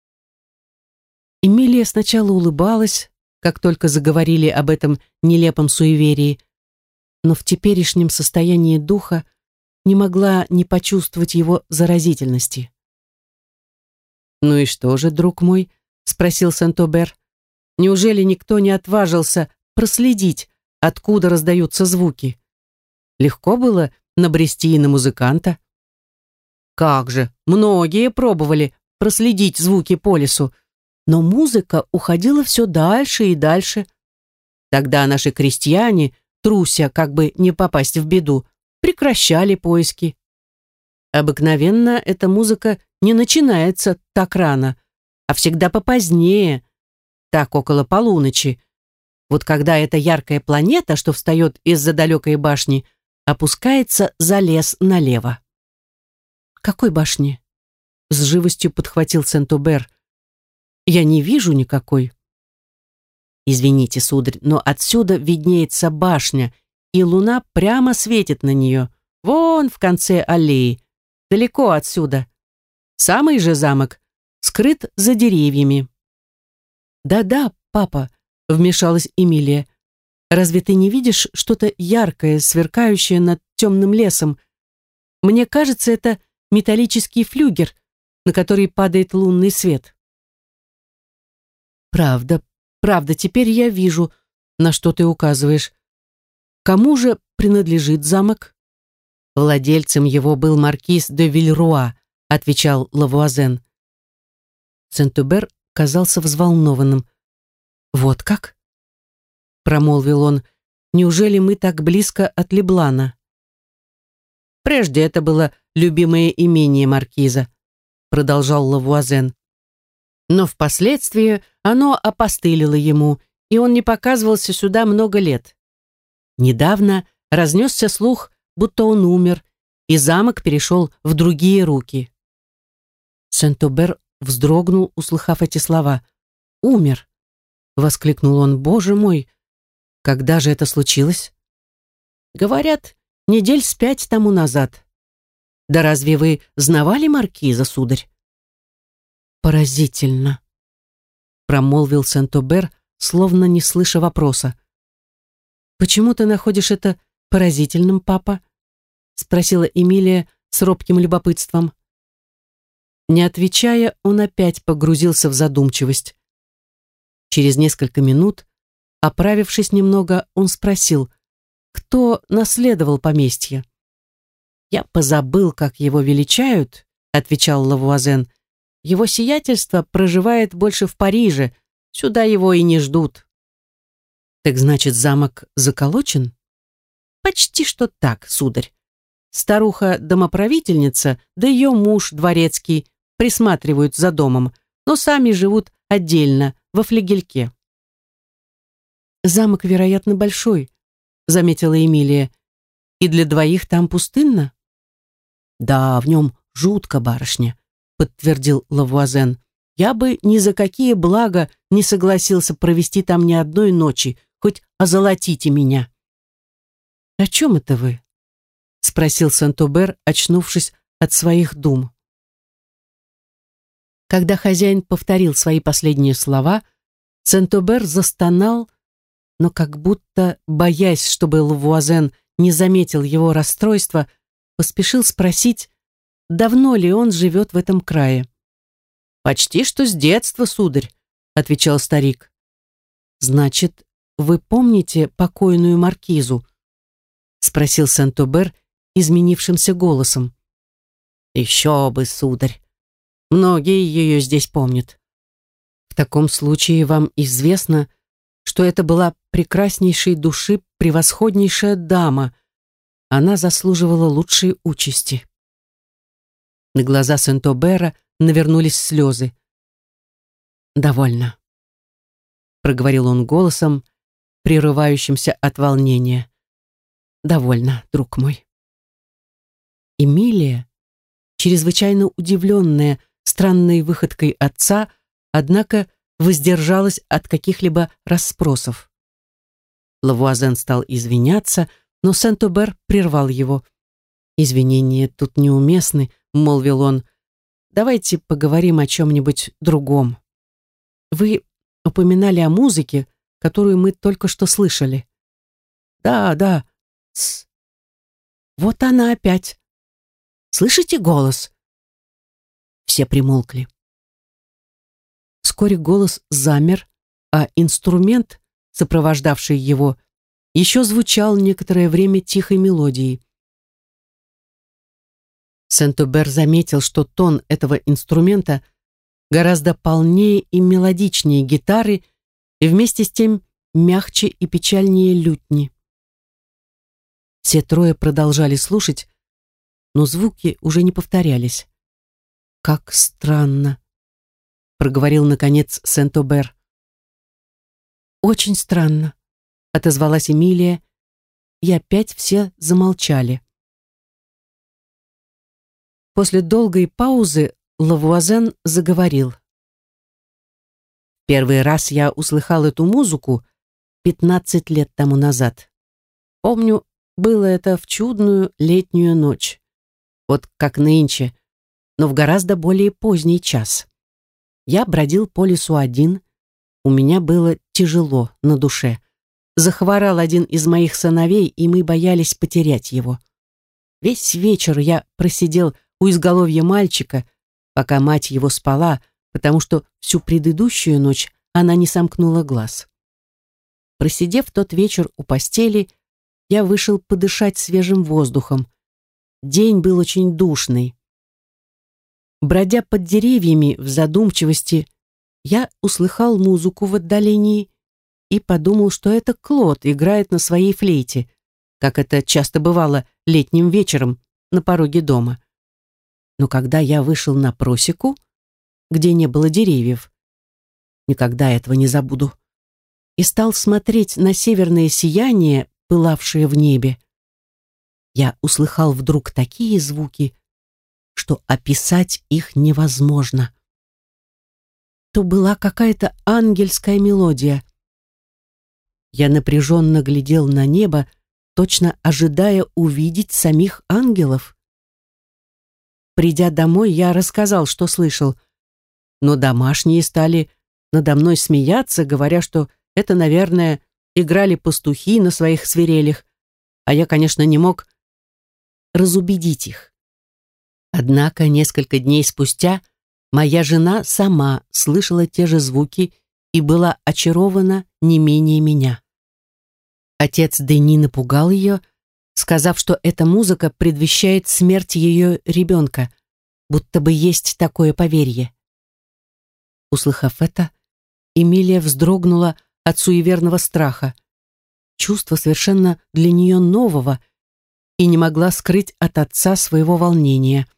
Эмилия сначала улыбалась, как только заговорили об этом нелепом суеверии, но в теперешнем состоянии духа не могла не почувствовать его заразительности. «Ну и что же, друг мой?» — спросил Сент-Обер. «Неужели никто не отважился проследить, откуда раздаются звуки? Легко было набрести и на музыканта». «Как же, многие пробовали проследить звуки по лесу, но музыка уходила все дальше и дальше. Тогда наши крестьяне, труся, как бы не попасть в беду, прекращали поиски. Обыкновенно эта музыка не начинается так рано, а всегда попозднее, так около полуночи. Вот когда эта яркая планета, что встает из-за далекой башни, опускается за лес налево». «Какой башни?» — с живостью подхватил Сент-Обер. «Я не вижу никакой». «Извините, сударь, но отсюда виднеется башня, и луна прямо светит на нее, вон в конце аллеи, далеко отсюда. Самый же замок скрыт за деревьями». «Да-да, папа», — вмешалась Эмилия, «разве ты не видишь что-то яркое, сверкающее над темным лесом? Мне кажется, это металлический флюгер, на который падает лунный свет». «Правда, правда, теперь я вижу, на что ты указываешь. Кому же принадлежит замок?» «Владельцем его был маркиз де Вильруа», — отвечал Лавуазен. Сент-Обер казался взволнованным. «Вот как?» — промолвил он. «Неужели мы так близко от Леблана?» «Прежде это было любимое имение маркиза», — продолжал Лавуазен. «Но впоследствии оно опостылило ему, и он не показывался сюда много лет. Недавно разнесся слух, будто он умер, и замок перешел в другие руки. Сент-Обер вздрогнул, услыхав эти слова. «Умер!» — воскликнул он. «Боже мой! Когда же это случилось?» «Говорят, недель с пять тому назад. Да разве вы знавали маркиза, сударь?» «Поразительно!» — промолвил Сент-Обер, словно не слыша вопроса. «Почему ты находишь это поразительным, папа?» — спросила Эмилия с робким любопытством. Не отвечая, он опять погрузился в задумчивость. Через несколько минут, оправившись немного, он спросил, кто наследовал поместье. «Я позабыл, как его величают», — отвечал Лавуазен. «Его сиятельство проживает больше в Париже, сюда его и не ждут». «Так значит, замок заколочен?» «Почти что так, сударь. Старуха-домоправительница, да ее муж дворецкий присматривают за домом, но сами живут отдельно, во флигельке». «Замок, вероятно, большой», — заметила Эмилия. «И для двоих там пустынно?» «Да, в нем жутко, барышня», — подтвердил Лавуазен. «Я бы ни за какие блага не согласился провести там ни одной ночи, хоть озолотите меня». «О чем это вы?» — спросил Сент-Обер, очнувшись от своих дум. Когда хозяин повторил свои последние слова, Сент-Обер застонал, но как будто, боясь, чтобы Лавуазен не заметил его расстройства, поспешил спросить, давно ли он живет в этом крае. «Почти что с детства, сударь», — отвечал старик. «Значит, вы помните покойную маркизу?» — спросил Сент-Обер изменившимся голосом. «Еще бы, сударь. Многие ее здесь помнят. В таком случае вам известно, что это была прекраснейшей души превосходнейшая дама. Она заслуживала лучшей участи». На глаза Сент-Обера навернулись слезы. «Довольно», — проговорил он голосом, прерывающимся от волнения. «Довольно, друг мой». Эмилия, чрезвычайно удивленная странной выходкой отца, однако воздержалась от каких-либо расспросов. Лавуазен стал извиняться, но Сент-Обер прервал его. «Извинения тут неуместны», — молвил он. «Давайте поговорим о чем-нибудь другом. Вы упоминали о музыке, которую мы только что слышали». «Да, да. Тс. Вот она опять. Слышите голос?» Все примолкли. Вскоре голос замер, а инструмент, сопровождавший его, еще звучал некоторое время тихой мелодией. Сент-Обер заметил, что тон этого инструмента гораздо полнее и мелодичнее гитары и вместе с тем мягче и печальнее лютни. Все трое продолжали слушать, но звуки уже не повторялись. «Как странно», — проговорил, наконец, Сент-Обер. «Очень странно», — отозвалась Эмилия, и опять все замолчали. После долгой паузы Лавуазен заговорил. «Первый раз я услыхал эту музыку пятнадцать лет тому назад. Помню, было это в чудную летнюю ночь, вот как нынче, но в гораздо более поздний час. Я бродил по лесу один, у меня было тяжело на душе. Захворал один из моих сыновей, и мы боялись потерять его. Весь вечер я просидел у изголовья мальчика, пока мать его спала, потому что всю предыдущую ночь она не сомкнула глаз. Просидев тот вечер у постели, я вышел подышать свежим воздухом. День был очень душный. Бродя под деревьями в задумчивости, я услыхал музыку в отдалении и подумал, что это Клод играет на своей флейте, как это часто бывало летним вечером на пороге дома. Но когда я вышел на просеку, где не было деревьев, никогда этого не забуду, и стал смотреть на северное сияние, пылавшее в небе, я услыхал вдруг такие звуки, что описать их невозможно. То была какая-то ангельская мелодия. Я напряженно глядел на небо, точно ожидая увидеть самих ангелов. Придя домой, я рассказал, что слышал, но домашние стали надо мной смеяться, говоря, что это, наверное, играли пастухи на своих свирелях, а я, конечно, не мог разубедить их. Однако несколько дней спустя моя жена сама слышала те же звуки и была очарована не менее меня. Отец Дени напугал ее, сказав, что эта музыка предвещает смерть ее ребенка, будто бы есть такое поверье. Услыхав это, Эмилия вздрогнула от суеверного страха, чувства совершенно для нее нового, и не могла скрыть от отца своего волнения.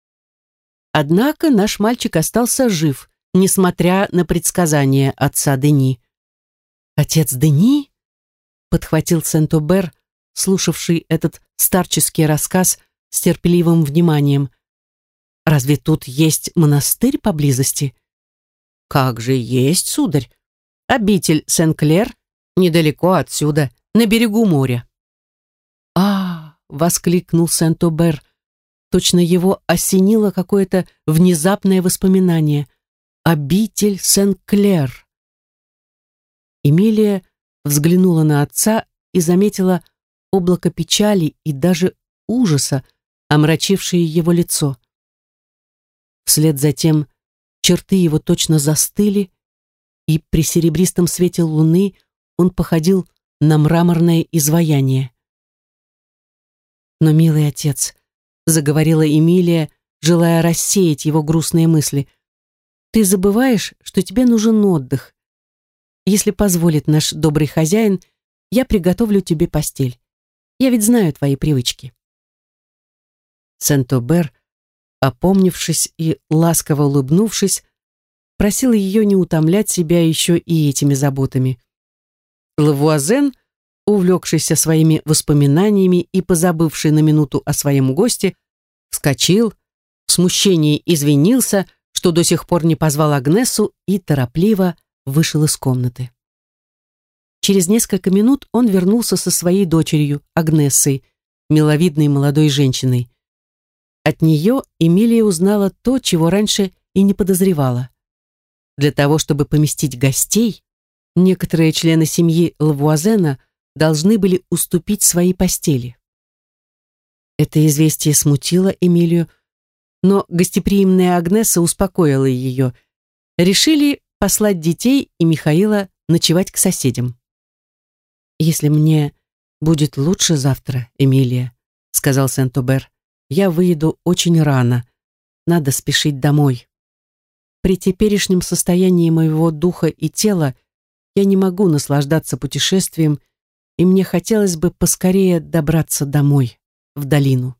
Однако наш мальчик остался жив, несмотря на предсказания отца Дени. «Отец Дени?» — подхватил Сент-Обер, слушавший этот старческий рассказ с терпеливым вниманием. «Разве тут есть монастырь поблизости?» «Как же есть, сударь. Обитель Сен-Клер недалеко отсюда, на берегу моря». «А!» — воскликнул Сент-Обер. Точно его осенило какое-то внезапное воспоминание. «Обитель Сен-Клер». Эмилия взглянула на отца и заметила облако печали и даже ужаса, омрачившее его лицо. Вслед за тем черты его точно застыли, и при серебристом свете луны он походил на мраморное изваяние. «Но, милый отец», — заговорила Эмилия, желая рассеять его грустные мысли, «ты забываешь, что тебе нужен отдых. Если позволит наш добрый хозяин, я приготовлю тебе постель. Я ведь знаю твои привычки». Сент-Обер, опомнившись и ласково улыбнувшись, просил ее не утомлять себя еще и этими заботами. Лавуазен, увлекшийся своими воспоминаниями и позабывший на минуту о своем госте, вскочил, в смущении извинился, что до сих пор не позвал Агнесу, и торопливо вышел из комнаты. Через несколько минут он вернулся со своей дочерью, Агнессой, миловидной молодой женщиной. От нее Эмилия узнала то, чего раньше и не подозревала. Для того, чтобы поместить гостей, некоторые члены семьи Лавуазена должны были уступить свои постели. Это известие смутило Эмилию, но гостеприимная Агнеса успокоила ее. Решили послать детей и Михаила ночевать к соседям. «Если мне будет лучше завтра, Эмилия», — сказал Сент-Обер, «я выеду очень рано. Надо спешить домой. При теперешнем состоянии моего духа и тела я не могу наслаждаться путешествием, и мне хотелось бы поскорее добраться домой, в долину».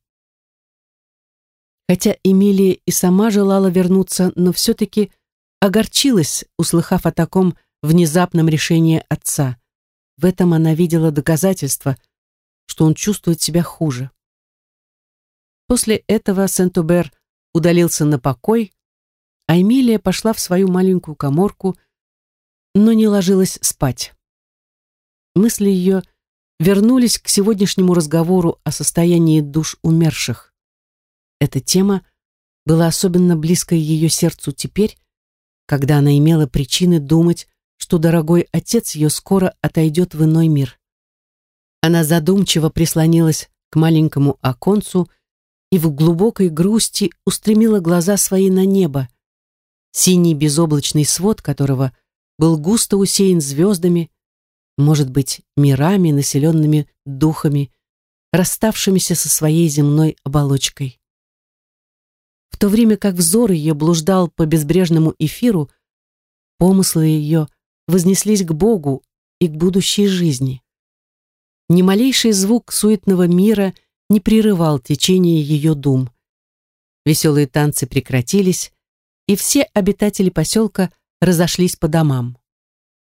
Хотя Эмилия и сама желала вернуться, но все-таки огорчилась, услыхав о таком внезапном решении отца. В этом она видела доказательство, что он чувствует себя хуже. После этого Сент-Обер удалился на покой, а Эмилия пошла в свою маленькую каморку, но не ложилась спать. Мысли ее вернулись к сегодняшнему разговору о состоянии душ умерших. Эта тема была особенно близка ее сердцу теперь, когда она имела причины думать, что дорогой отец ее скоро отойдет в иной мир. Она задумчиво прислонилась к маленькому оконцу и в глубокой грусти устремила глаза свои на небо, синий безоблачный свод которого был густо усеян звездами, может быть, мирами, населенными духами, расставшимися со своей земной оболочкой. В то время как взор ее блуждал по безбрежному эфиру, помыслы ее вознеслись к Богу и к будущей жизни. Ни малейший звук суетного мира не прерывал течение ее дум. Веселые танцы прекратились, и все обитатели поселка разошлись по домам.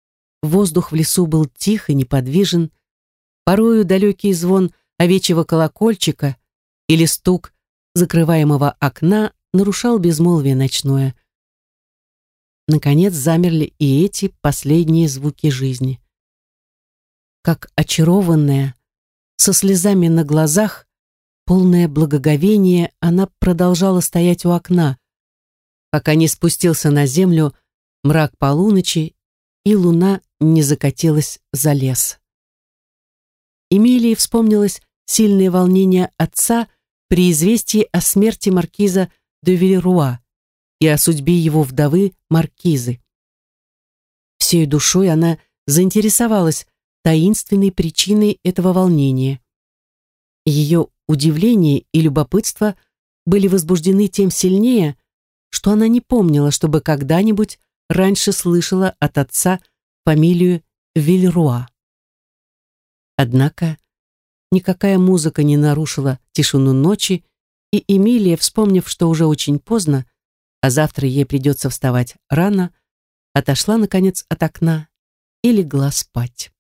воздух в лесу был тих и неподвижен, порою далекий звон овечьего колокольчика или стук закрываемого окна нарушал безмолвие ночное. Наконец замерли и эти последние звуки жизни. Как очарованная, со слезами на глазах, полное благоговение, она продолжала стоять у окна, пока не спустился на землю мрак полуночи и луна не закатилась за лес. Эмилии вспомнилось сильное волнение отца при известии о смерти маркиза де Вильеруа и о судьбе его вдовы маркизы. Всей душой она заинтересовалась таинственной причиной этого волнения. Ее удивление и любопытство были возбуждены тем сильнее, что она не помнила, чтобы когда-нибудь раньше слышала от отца фамилию Вильеруа. Однако никакая музыка не нарушила тишину ночи, и Эмилия, вспомнив, что уже очень поздно, а завтра ей придется вставать рано, отошла, наконец, от окна и легла спать.